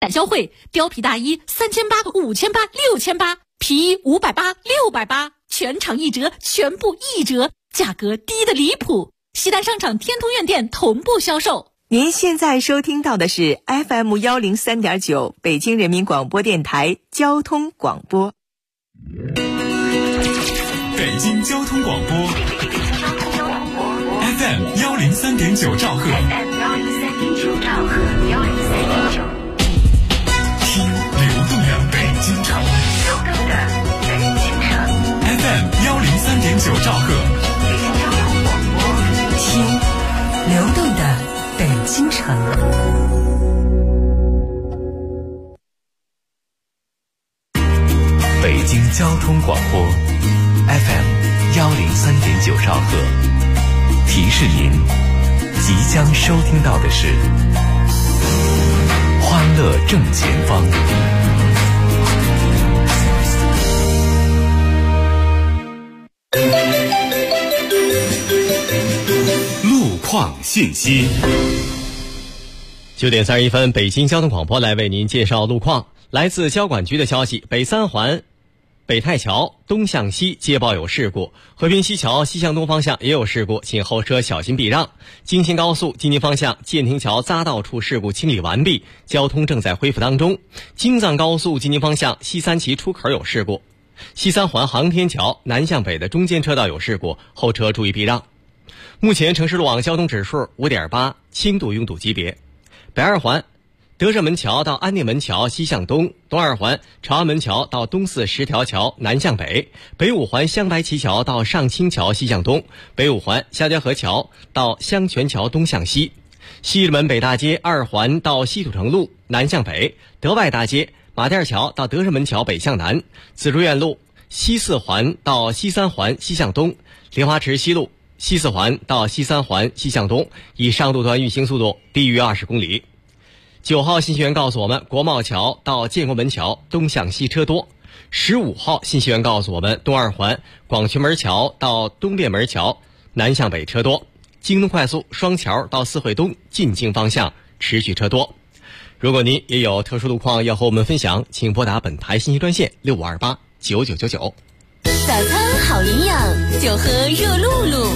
展销会，貂皮大衣3800、5800、6800，皮衣580、680，全场1折，全部1折，价格低得离谱。西单商场天通苑店同步销售。 您现在收听到的是 FM 103.9北京人民广播电台交通广播。 北京交通广播 FM 103.9兆赫，听流动的北京城，FM 103.9兆赫， 听流动的北京城。 北京交通广播 FM 103.9兆赫，提示您即将收听到的是欢乐正前方。路况信息。 9点31分，北京交通广播来为您介绍路况。来自交管局的消息，北三环北太桥东向西接报有事故，和平西桥西向东方向也有事故，请后车小心避让。京秦高速京津方向建亭桥匝道处事故清理完毕，交通正在恢复当中。京藏高速京津方向西三旗出口有事故，西三环航天桥南向北的中间车道有事故，后车注意避让。目前城市路网交通指数 5.8， 轻度拥堵级别。北二环德胜门桥到安定门桥西向东，东二环朝安门桥到东四十条桥南向北，北五环镶白旗桥到上清桥西向东，北五环夏家河桥到香泉桥东向西，西直门北大街二环到西土城路南向北，德外大街马甸桥到德胜门桥北向南，紫竹院路西四环到西三环西向东，莲花池西路西四环到西三环西向东，以上路段运行速度低于20公里。9号信息员告诉我们，国贸桥到建国门桥东向西车多。15号信息员告诉我们，东二环广渠门桥到东便门桥南向北车多。京东快速双桥到四惠东进京方向持续车多。如果您也有特殊路况要和我们分享，请拨打本台信息专线65289999。 早餐好营养，就喝热露露。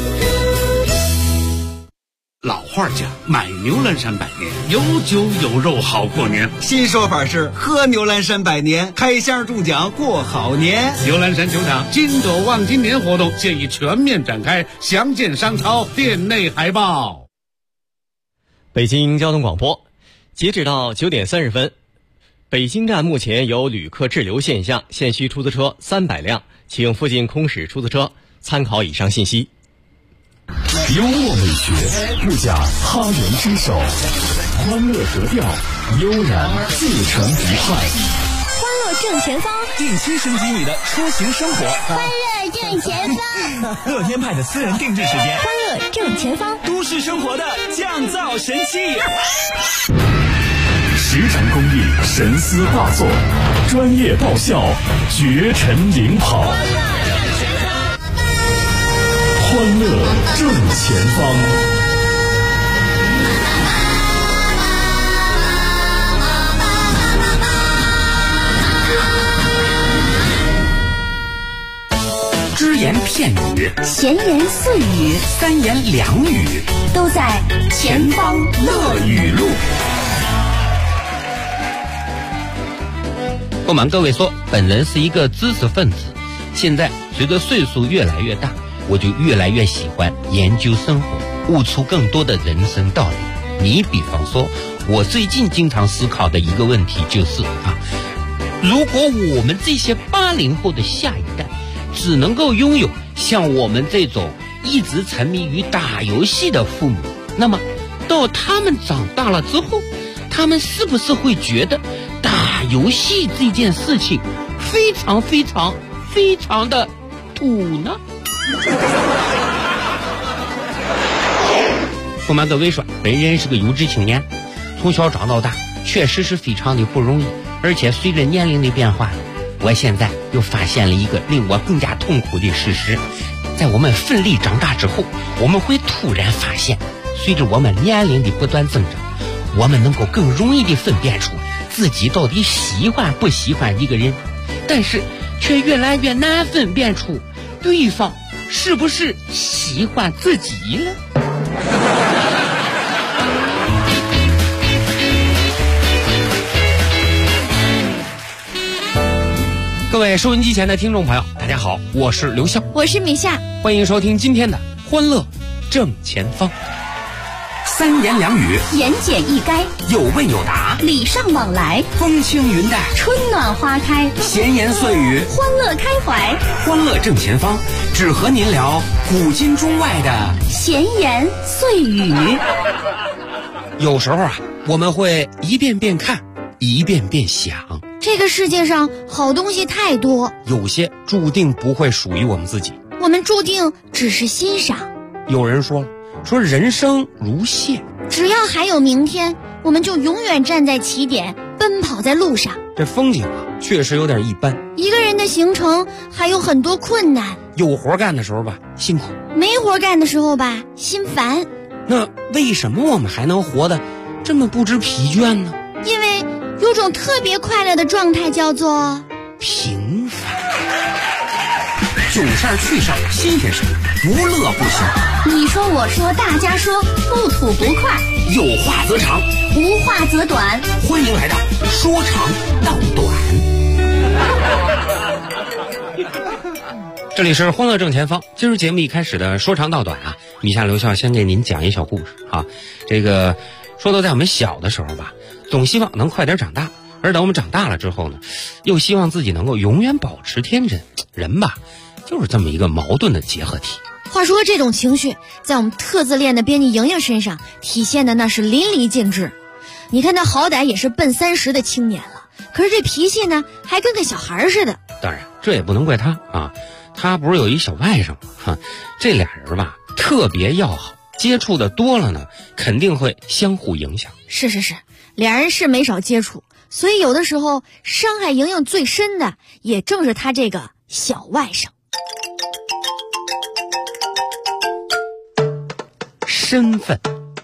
老话讲，买牛栏山百年，有酒有肉好过年。 新说法是喝牛栏山百年，开箱中奖过好年。 牛栏山球场金斗望金年活动现已全面展开，详见商超店内海报。 北京交通广播，截止到9点30分，北京站目前有旅客滞留现象，现需出租车300辆，请附近空驶出租车参考以上信息。 幽默美学，不假他人之手，欢乐格调，悠然自成一派。 欢乐正前方， 定期升级你的出行生活。 欢乐正前方， 乐天派的私人定制时间。 欢乐正前方， 都市生活的降噪神器。实诚工艺，神思画作，专业爆笑，绝尘领跑。欢乐正前方。只言片语， 闲言碎语， 三言两语， 都在前方乐语录。 不瞒各位说，本人是一个知识分子，现在随着岁数越来越大，我就越来越喜欢研究生活，悟出更多的人生道理。你比方说，我最近经常思考的一个问题就是如果我们这些80后的下一代只能够拥有像我们这种一直沉迷于打游戏的父母，那么到他们长大了之后，他们是不是会觉得打游戏这件事情非常非常非常的土呢？不瞒各位说，本人是个有志青年，从小长到大，确实是非常的不容易。而且随着年龄的变化，我现在又发现了一个令我更加痛苦的事实：在我们奋力长大之后，我们会突然发现，随着我们年龄的不断增长，我们能够更容易地分辨出自己到底喜欢不喜欢一个人，但是却越来越难分辨出对方是不是喜欢自己了。各位收音机前的听众朋友，大家好，我是刘笑， 我是米夏， 欢迎收听今天的欢乐正前方。 三言两语， 言简意赅， 有问有答， 礼尚往来， 风轻云淡， 春暖花开， 闲言碎语， 欢乐开怀， 欢乐正前方，只和您聊古今中外的闲言碎语。 有时候啊，我们会一遍遍看，一遍遍想， 这个世界上好东西太多， 有些注定不会属于我们自己， 我们注定只是欣赏。 有人说人生如线， 只要还有明天，我们就永远站在起点，奔跑在路上。 这风景啊，确实有点一般。 一个人的行程还有很多困难， 有活干的时候吧，辛苦； 没活干的时候吧，心烦。 那为什么我们还能活得这么不知疲倦呢？ 因为有种特别快乐的状态，叫做平凡。 囧事儿、趣事儿、新鲜事儿，无乐不休。 你说我说大家说，不吐不快， 有话则长， 无话则短。 欢迎来到说长道短。 这里是欢乐正前方。今儿节目一开始的说长道短啊，米夏刘笑先给您讲一小故事啊。这个说到在我们小的时候吧，总希望能快点长大，而等我们长大了之后呢，又希望自己能够永远保持天真。人吧，就是这么一个矛盾的结合体。 话说这种情绪在我们特自恋的编辑莹莹身上体现的那是淋漓尽致。你看她好歹也是奔30的青年了，可是这脾气呢还跟个小孩似的。 当然这也不能怪她啊，她不是有一小外甥吗？这俩人吧特别要好，接触的多了呢肯定会相互影响。 是，俩人是没少接触，所以有的时候伤害莹莹最深的也正是她这个小外甥。 身份。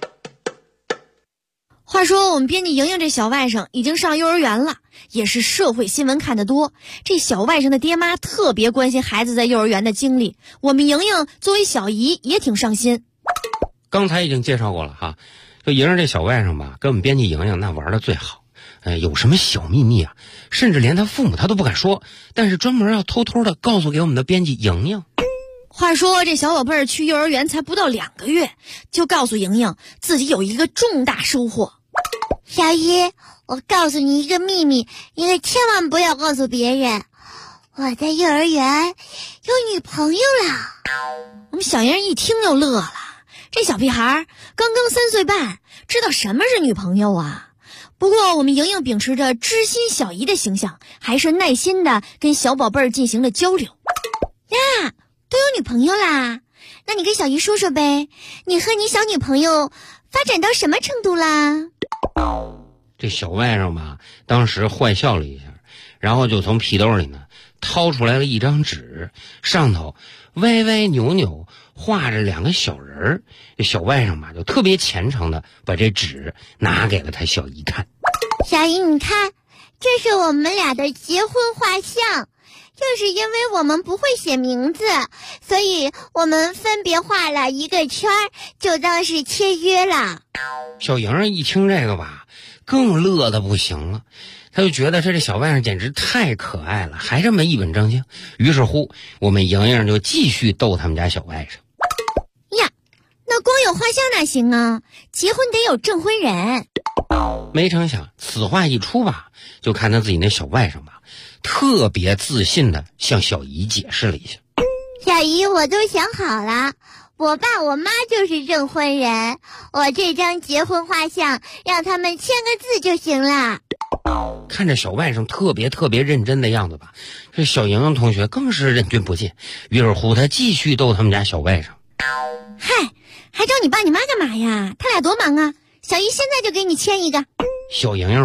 话说我们编辑莹莹这小外甥已经上幼儿园了，也是社会新闻看得多。这小外甥的爹妈特别关心孩子在幼儿园的经历，我们莹莹作为小姨也挺上心。 刚才已经介绍过了哈，就莹莹这小外甥吧，跟我们编辑莹莹那玩的最好。有什么小秘密啊，甚至连他父母他都不敢说，但是专门要偷偷的告诉给我们的编辑莹莹。 话说这小宝贝儿去幼儿园才不到2个月，就告诉莹莹自己有一个重大收获。 小姨，我告诉你一个秘密，你可千万不要告诉别人，我在幼儿园有女朋友了。 我们小莹一听就乐了，这小屁孩刚刚3岁半，知道什么是女朋友啊？不过我们莹莹秉持着知心小姨的形象，还是耐心的跟小宝贝儿进行了交流。 呀，都有女朋友啦，那你跟小姨说说呗，你和你小女朋友发展到什么程度啦？ 这小外甥吧，当时坏笑了一下，然后就从皮兜里呢掏出来了一张纸，上头歪歪扭扭画着2个小人儿。这小外甥吧就特别虔诚的把这纸拿给了他小姨看。 小姨，你看，这是我们俩的结婚画像，就是因为我们不会写名字，所以我们分别画了一个圈，就当是签约了。 小莹一听这个吧，更乐得不行了，他就觉得这小外甥简直太可爱了，还这么一本正经。于是乎，我们莹莹就继续逗他们家小外甥。 呀，那光有画像哪行啊？结婚得有证婚人。 没成想此话一出吧，就看他自己那小外甥吧，特别自信的向小姨解释了一下。 小姨，我都想好了，我爸我妈就是证婚人，我这张结婚画像让他们签个字就行了。 看着小外甥特别认真的样子吧，这小莹莹同学更是忍俊不禁。于是乎他继续逗他们家小外甥。 嗨，还找你爸你妈干嘛呀？他俩多忙啊，小姨现在就给你签一个。 小莹莹吧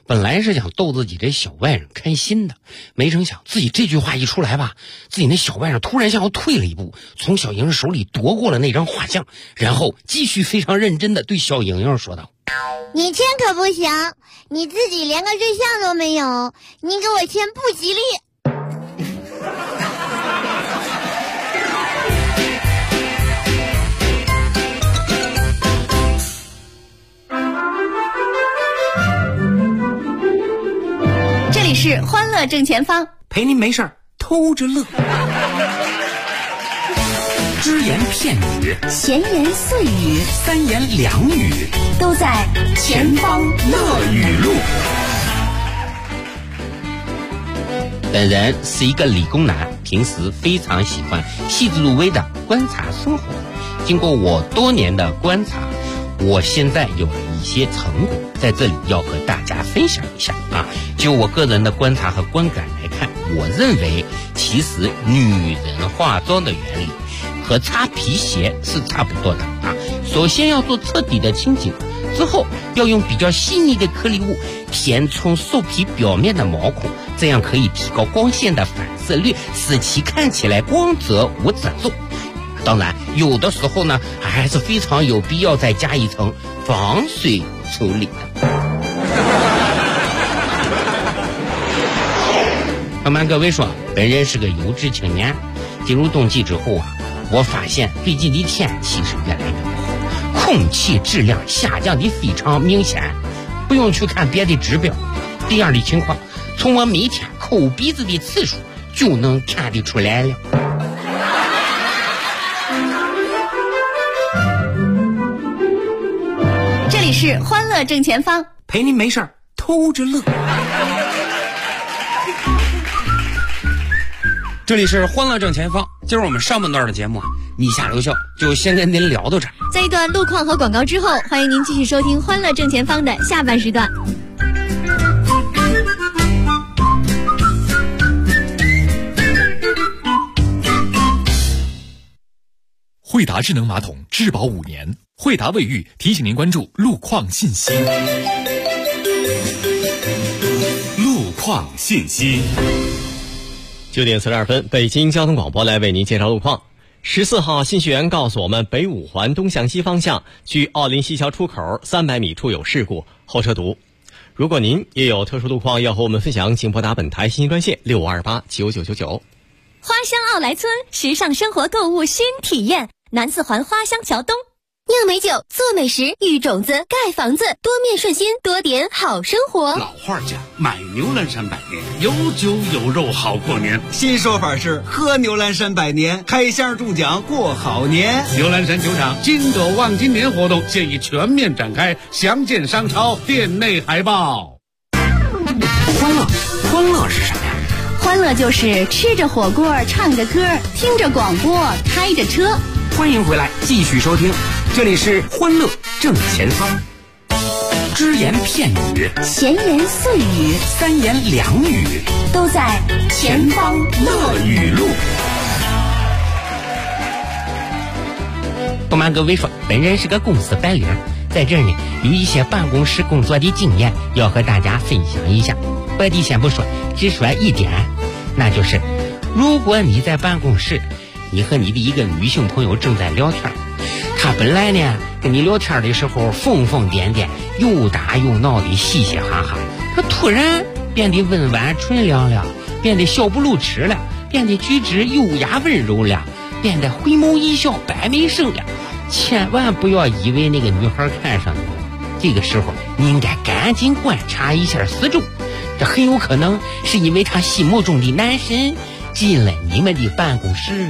本来是想逗自己这小外甥开心的，没成想自己这句话一出来吧，自己那小外甥突然向后退了一步，从小莹莹手里夺过了那张画像，然后继续非常认真的对小莹莹说道： 你签可不行，你自己连个对象都没有，你给我签不吉利。 这里是欢乐正前方， 陪您没事儿偷着乐。只言片语， 闲言碎语， 三言两语， 都在前方乐语录。 本人是一个理工男，平时非常喜欢细致入微的观察生活。经过我多年的观察，我现在有了一些成果，在这里要和大家分享一下啊。就我个人的观察和观感来看，我认为其实女人化妆的原理和擦皮鞋是差不多的啊。首先要做彻底的清洁，之后要用比较细腻的颗粒物填充兽皮表面的毛孔，这样可以提高光线的反射率，使其看起来光泽无褶皱。当然有的时候呢，还是非常有必要再加一层防水处理的。不瞒各位说，本人是个有志青年。进入冬季之后啊，我发现最近的天气是越来越不好，空气质量下降的非常明显，不用去看别的指标，这样的情况从我每天抠鼻子的次数就能看得出来了。 这里是欢乐正前方， 陪您没事儿偷着乐。这里是欢乐正前方，今儿我们上半段的节目你下留校就先跟您聊到这儿。 在一段路况和广告之后，欢迎您继续收听欢乐正前方的下半时段。 惠达智能马桶质保5年，惠达卫浴提醒您关注路况信息。 路况信息。 9点42分，北京交通广播来为您介绍路况。14号信息员告诉我们，北五环东向西方向距奥林西桥出口300米处有事故，后车堵。如果您也有特殊路况要和我们分享，请拨打本台信息专线65289999。 花乡奥莱村，时尚生活购物新体验，南4环花乡桥东。酿美酒，做美食，育种子，盖房子，多面顺心，多点好生活。 老话讲，买牛栏山百年，有酒有肉好过年。 新说法是喝牛栏山百年，开箱中奖过好年。 牛栏山酒厂金斗望今年活动现已全面展开，详见商超店内海报。 欢乐是什么呀？ 欢乐就是吃着火锅，唱着歌，听着广播，开着车。 欢迎回来，继续收听，这里是欢乐正前方。只言片语， 闲言碎语， 三言两语， 都在前方乐语录。 不瞒各位说，本人是个公司白领，在这儿呢有一些办公室工作的经验要和大家分享一下。别的先不说，只说一点，那就是如果你在办公室，你和你的一个女性朋友正在聊天，她本来呢跟你聊天的时候疯疯癫癫，又打又闹的嘻嘻哈哈，她突然变得温婉纯良了，变得笑不露齿了，变得举止优雅温柔了，变得回眸一笑百媚生了。千万不要以为那个女孩看上你了，这个时候你应该赶紧观察一下四周，这很有可能是因为她心目中的男神进了你们的办公室。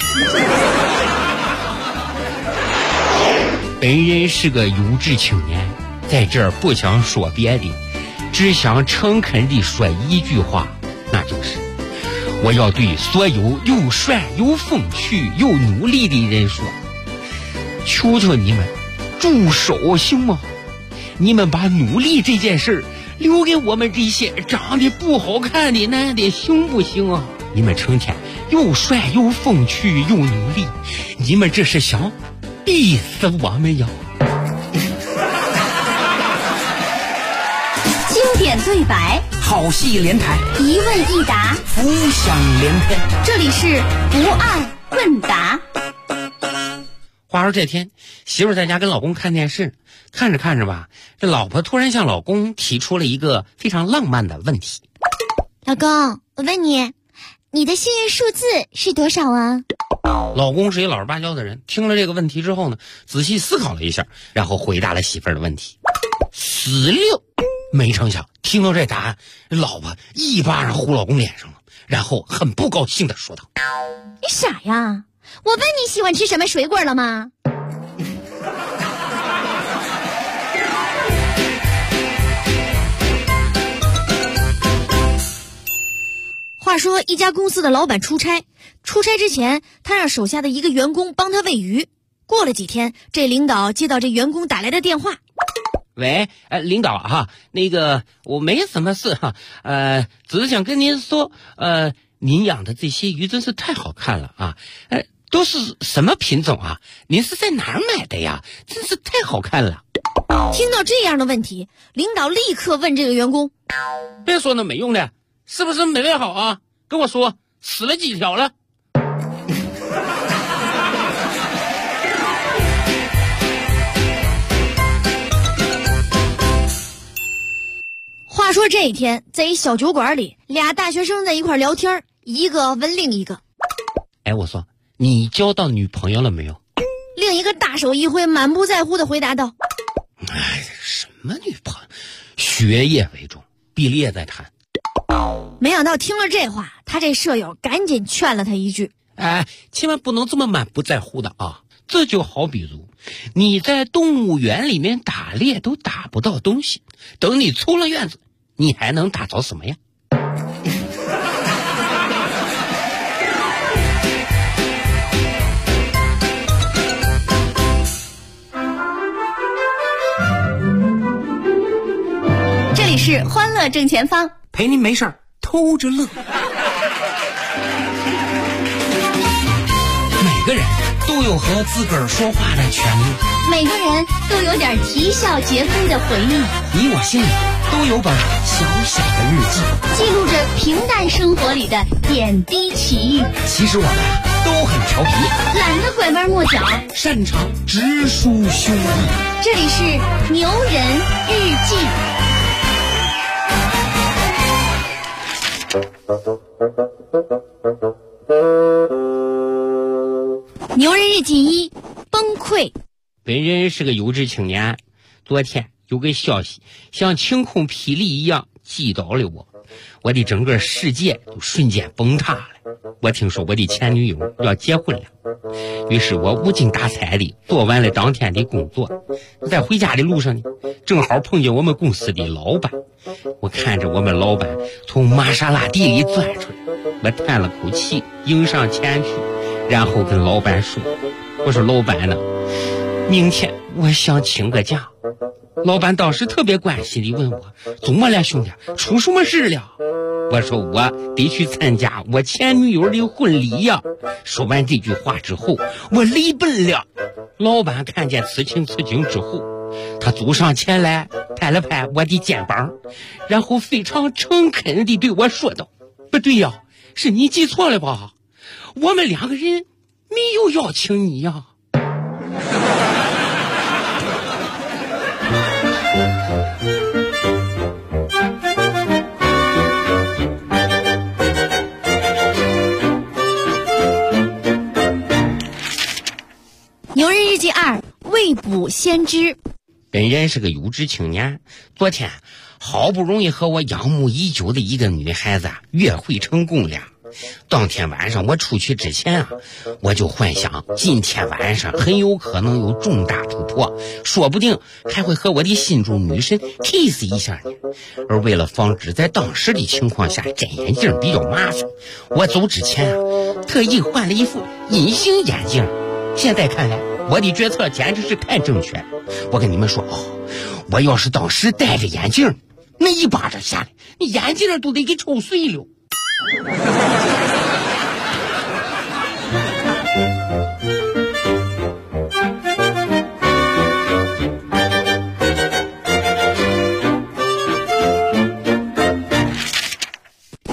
本人是个有志青年，在这儿不想说别的，只想诚恳地说一句话，那就是我要对所有又帅又风趣又努力的人说，求求你们住手行吗？你们把努力这件事留给我们这些长得不好看的男的行不行啊？你们成天又帅又风趣又努力，你们这是想逼死我们呀！ 经典免对白， 好戏连台， 一问一答， 浮想联翩。 这里是不二问答。 话说这天，媳妇在家跟老公看电视，看着看着吧，这老婆突然向老公提出了一个非常浪漫的问题： 老公，我问你，你的幸运数字是多少啊？ 老公是一老实巴交的人，听了这个问题之后呢，仔细思考了一下，然后回答了媳妇儿的问题：46。没成想，听到这答案，老婆一巴掌呼老公脸上了，然后很不高兴地说道： 你傻呀？我问你喜欢吃什么水果了吗？ 话说一家公司的老板出差之前，他让手下的一个员工帮他喂鱼。过了几天，这领导接到这员工打来的电话： 喂，领导哈，那个我没什么事哈，只是想跟您说，您养的这些鱼真是太好看了啊，都是什么品种啊？您是在哪儿买的呀？真是太好看了。 听到这样的问题，领导立刻问这个员工： 别说那没用的，是不是没喂好啊？跟我说死了几条了？ 话说这一天，在一小酒馆里，俩大学生在一块聊天，一个问另一个： 我说你交到女朋友了没有？ 另一个大手一挥，满不在乎地回答道： 什么女朋友？学业为重，毕业再谈。 没想到听了这话，他这舍友赶紧劝了他一句： 千万不能这么满不在乎的啊！这就好比如你在动物园里面打猎都打不到东西，等你出了院子，你还能打着什么呀？ 这里是欢乐正前方， 陪您没事儿偷着乐。每个人都有和自个儿说话的权利， 每个人都有点啼笑皆非的回忆， 你我心里都有本小小的日记， 记录着平淡生活里的点滴奇遇。 其实我们都很调皮， 懒得拐弯抹角， 擅长直抒胸臆。 这里是牛人日记。 牛人日记1：崩溃。 本人是个有志青年，昨天有个消息像晴空霹雳一样击倒了我的整个世界就瞬间崩塌了。我听说我的前女友要结婚了，于是我无精打采地做完了当天的工作，在回家的路上呢，正好碰见我们公司的老板。我看着我们老板从玛莎拉蒂里钻出来，我叹了口气，迎上前去，然后跟老板说：我说老板呢，明天我想请个假。老板当时特别关心地问我：怎么了兄弟，出什么事了？我说我得去参加我前女友的婚礼呀。说完这句话之后，我泪奔了。老板看见此情此景之后，他走上前来拍了拍我的肩膀，然后非常诚恳地对我说道：不对呀，是你记错了吧？我们两个人没有邀请你呀。 牛人日记2：未卜先知。 本人是个有志青年，昨天好不容易和我仰慕已久的一个女孩子约会成功了。当天晚上我出去之前我就幻想今天晚上很有可能有重大突破，说不定还会和我的心中女神 kiss 一下呢。而为了防止在当时的情况下摘眼镜比较麻烦，我走之前特意换了一副隐形眼镜。现在看来我的决策简直是太正确了。我跟你们说我要是当时戴着眼镜，那一巴掌下来，你眼镜都得给抽碎了。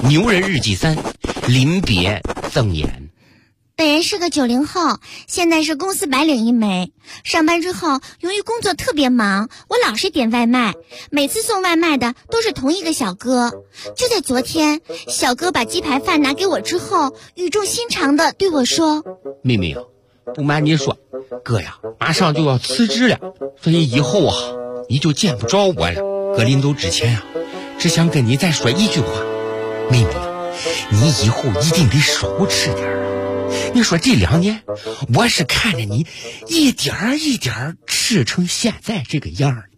牛人日记3，临别赠言。 本人是个90后，现在是公司白领一枚。上班之后，由于工作特别忙，我老是点外卖，每次送外卖的都是同一个小哥。就在昨天，小哥把鸡排饭拿给我之后，语重心长地对我说： 妹妹啊，不瞒你说，哥呀，马上就要辞职了，所以以后啊，你就见不着我了。哥临走之前啊，只想跟你再说一句话，妹妹啊，你以后一定得少吃点啊。你说这2年，我是看着你一点儿一点儿吃成现在这个样儿。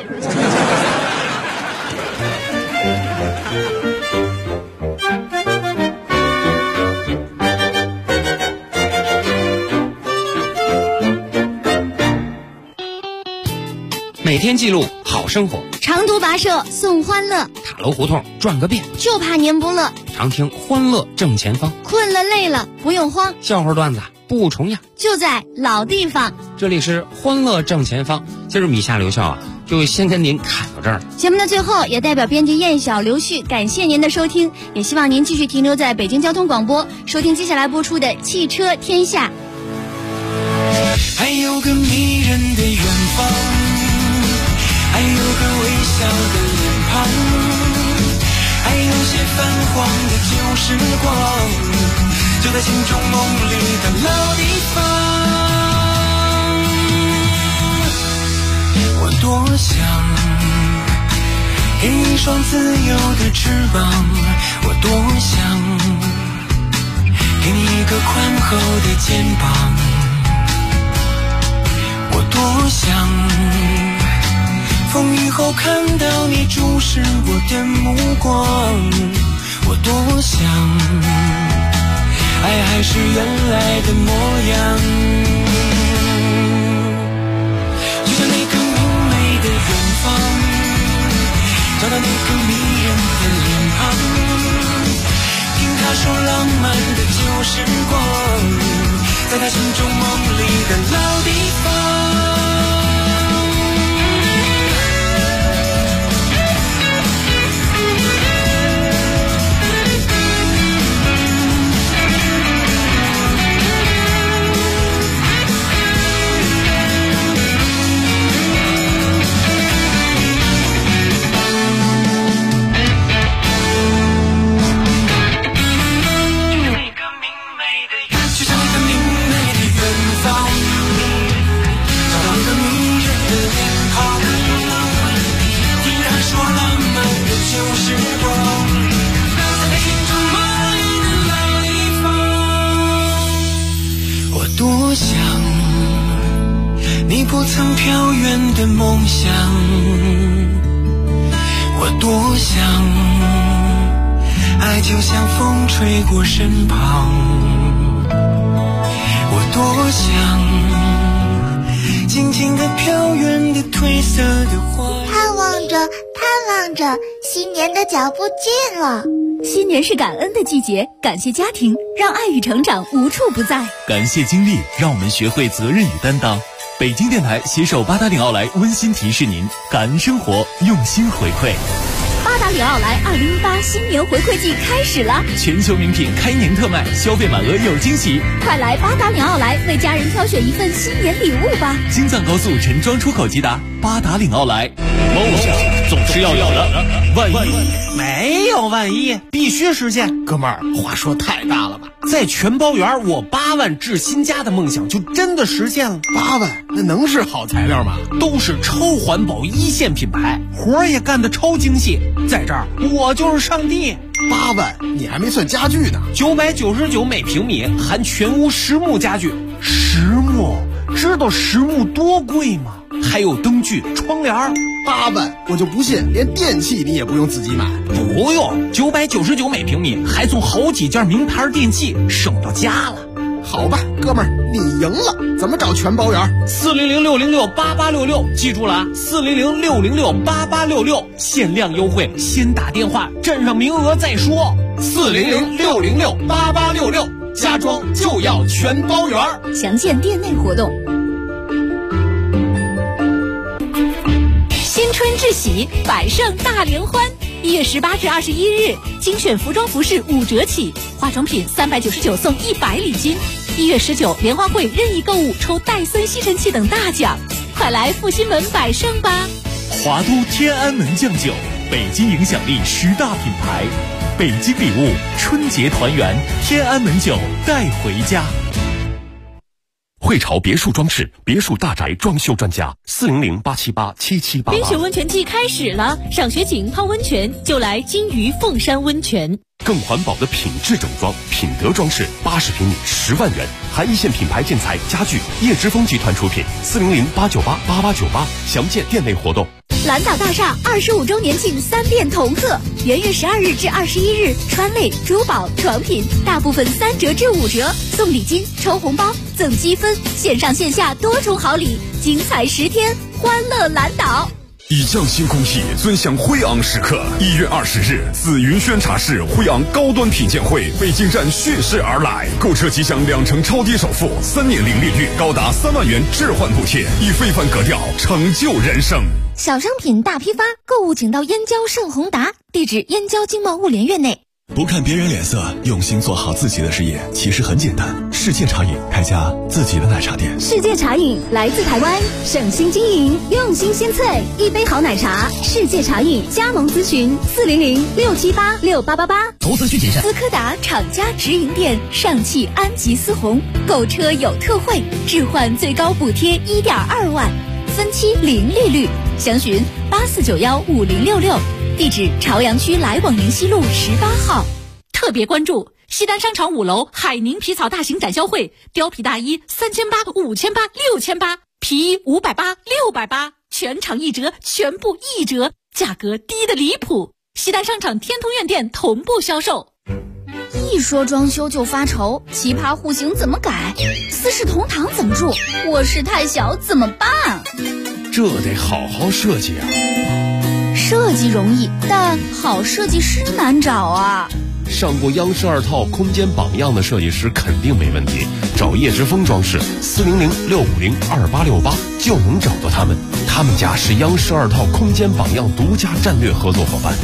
每天记录好生活， 长途跋涉送欢乐， 塔楼胡同转个遍， 就怕您不乐。 常听欢乐正前方， 困了累了不用慌， 笑话段子不重样， 就在老地方。 这里是欢乐正前方。今儿米夏留校啊，就先跟您侃到这儿。 节目的最后，也代表编辑燕晓、刘旭感谢您的收听，也希望您继续停留在北京交通广播，收听接下来播出的《汽车天下》。 还有个迷人的远方，还有个微笑的脸庞，还有些泛黄的旧时光，就在心中梦里的老地方。我多想给你一双自由的翅膀，我多想给你一个宽厚的肩膀，我多想风雨后看到你注视我的目光，我多想爱还是原来的模样，就像那个明媚的远方，找到那个迷人的脸庞，听他说浪漫的旧时光，在他心中梦里的老地方。多想你不曾飘远的梦想，我多想爱就像风吹过身旁，我多想静静地飘远的褪色的花， 盼望着新年的脚步近了。 新年是感恩的季节，感谢家庭，让爱与成长无处不在； 感谢经历，让我们学会责任与担当。北京电台携手八达岭奥莱温馨提示您：感恩生活，用心回馈。 八达岭奥莱2018新年回馈季开始了， 全球名品开年特卖，消费满额有惊喜。 快来八达岭奥莱为家人挑选一份新年礼物吧！ 京藏高速陈庄出口即达，八达岭奥莱。梦想总是要有的，万一没有万一，必须实现。哥们儿，话说太大了吧？在全包园，我8万置新家的梦想就真的实现了。 8万，那能是好材料吗？ 都是超环保一线品牌，活儿也干得超精细。在这儿，我就是上帝。 8万，你还没算家具呢。 999每平米，含全屋实木家具。实木，知道实木多贵吗？还有灯具、窗帘。 8万，我就不信连电器你也不用自己买。 不用，999每平米，还送好几件名牌电器，省到家了。 好吧，哥们儿，你赢了。怎么找全包园 ？400-606-8866，记住了啊，400-606-8866，限量优惠，先打电话，占上名额再说。400-606-8866，家装就要全包园。 详见店内活动。新春至喜，百盛大联欢， 1月18至21日，精选服装服饰5折起，化妆品399送100礼金。1月19，联欢会任意购物抽戴森吸尘器等大奖，快来复兴门百盛吧！ 华都天安门酱酒，北京影响力10大品牌，北京礼物，春节团圆，天安门酒带回家。 汇潮别墅装饰，别墅大宅装修专家，400-878-7788。 冰雪温泉季开始了，赏雪景、泡温泉就来金鱼凤山温泉。 更环保的品质整装，品德装饰，80平米10万元，含一线品牌建材家具，叶之峰集团出品，400-898-8898，详见店内活动。 蓝岛大厦25周年庆3店同贺，元月12日至21日，川类、珠宝、床品大部分3折至5折，送礼金、抽红包、赠积分，线上线下多重好礼，精彩10天，欢乐蓝岛。 以匠心工艺，尊享辉昂时刻。1月20日，紫云轩茶室辉昂高端品鉴会北京站蓄势而来，购车即享2成超低首付，3年零利率，高达3万元置换补贴，以非凡格调成就人生。 小商品大批发，购物请到燕郊盛宏达，地址燕郊经贸物联院内。 不看别人脸色，用心做好自己的事业，其实很简单。世界茶饮开家自己的奶茶店。 世界茶饮来自台湾，省心经营，用心鲜萃，一杯好奶茶。世界茶饮加盟咨询400-678-6888。 投资需谨慎。斯柯达厂家直营店，上汽安吉思红，购车有特惠，置换最高补贴1.2万，分期零利率，详询84915066。地址朝阳区来往宁西路18号。 特别关注西单商场5楼海宁皮草大型展销会，貂皮大衣3800、5800、6800，皮衣580、680，全场1折，全部1折，价格低的离谱。西单商场天通苑店同步销售。 一说装修就发愁，奇葩户型怎么改？四世同堂怎么住？卧室太小怎么办？ 这得好好设计啊。 设计容易，但好设计师难找啊。 上过央视2套空间榜样的设计师肯定没问题，找叶之峰装饰400-650-2868就能找到他们。他们家是央视2套空间榜样独家战略合作伙伴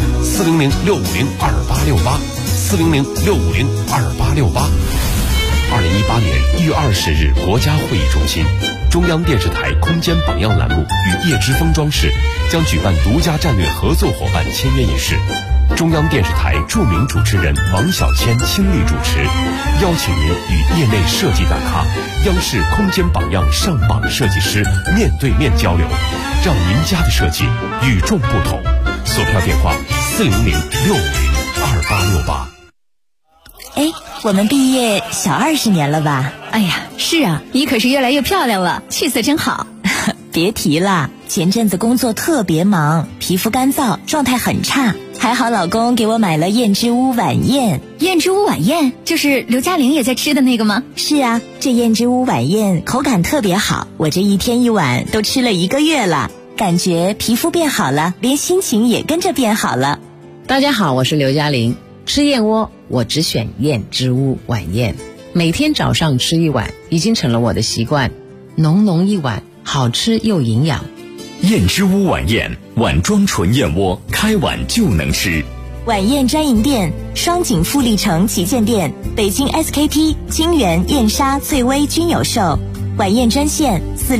，400-650-2868，400-650-2868。2018年1月20日，国家会议中心，中央电视台空间榜样栏目与叶之峰装饰将举办独家战略合作伙伴签约仪式。中央电视台著名主持人王小谦亲力主持，邀请您与业内设计大咖、央视空间榜样上榜设计师面对面交流，让您家的设计与众不同。索票电话400-650-2868。 哎，我们毕业小20年了吧？ 哎呀，是啊，你可是越来越漂亮了，气色真好。 别提了，前阵子工作特别忙，皮肤干燥，状态很差。还好老公给我买了燕之屋晚宴。 燕之屋晚宴就是刘嘉玲也在吃的那个吗？ 是啊，这燕之屋晚宴口感特别好，我这1天1碗都吃了1个月了，感觉皮肤变好了，连心情也跟着变好了。 大家好，我是刘嘉玲。吃燕窝我只选燕之屋晚宴，每天早上吃1碗已经成了我的习惯，浓浓1碗，好吃又营养。 燕之屋晚宴，碗装纯燕窝，开碗就能吃。 晚宴专营店：双井富力城旗舰店、北京 SKP、金源、燕莎、翠微均有售。晚宴专线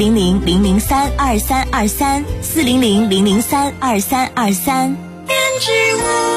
400-003-2323，400-003-2323。 燕之屋。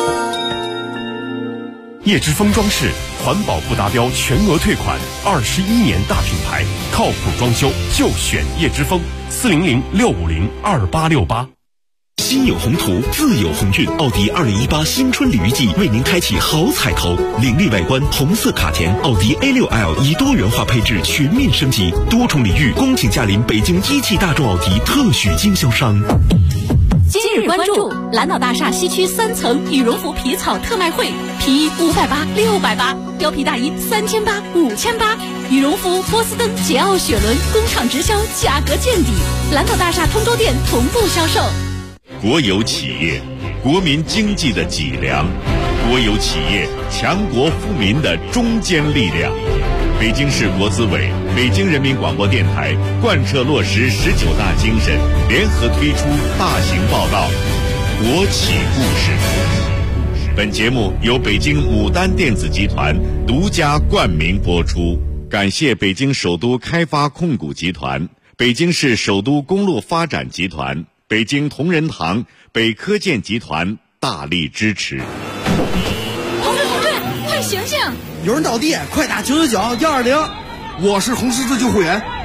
叶之峰装饰环保不达标全额退款，21年大品牌，靠谱装修就选叶之峰，400-650-2868。 心有宏图，自有鸿运。奥迪2018新春鲤鱼季为您开启好彩头，凌厉外观，红色卡钿，奥迪 A6L 以多元化配置全面升级，多重礼遇，恭请驾临北京一汽大众奥迪特许经销商。 今日关注蓝岛大厦西区3层羽绒服皮草特卖会，皮衣580、680，貂皮大衣3800、5800，羽绒服波司登、捷奥雪伦工厂直销，价格见底。蓝岛大厦通州店同步销售。 国有企业，国民经济的脊梁；国有企业，强国富民的中坚力量。北京市国资委、北京人民广播电台贯彻落实19大精神，联合推出大型报道《国企故事》。 本节目由北京牡丹电子集团独家冠名播出，感谢北京首都开发控股集团、北京市首都公路发展集团、北京同仁堂、北科建集团大力支持。 同志，快醒醒！ 有人倒地，快打999-120。 我是红十字救护员。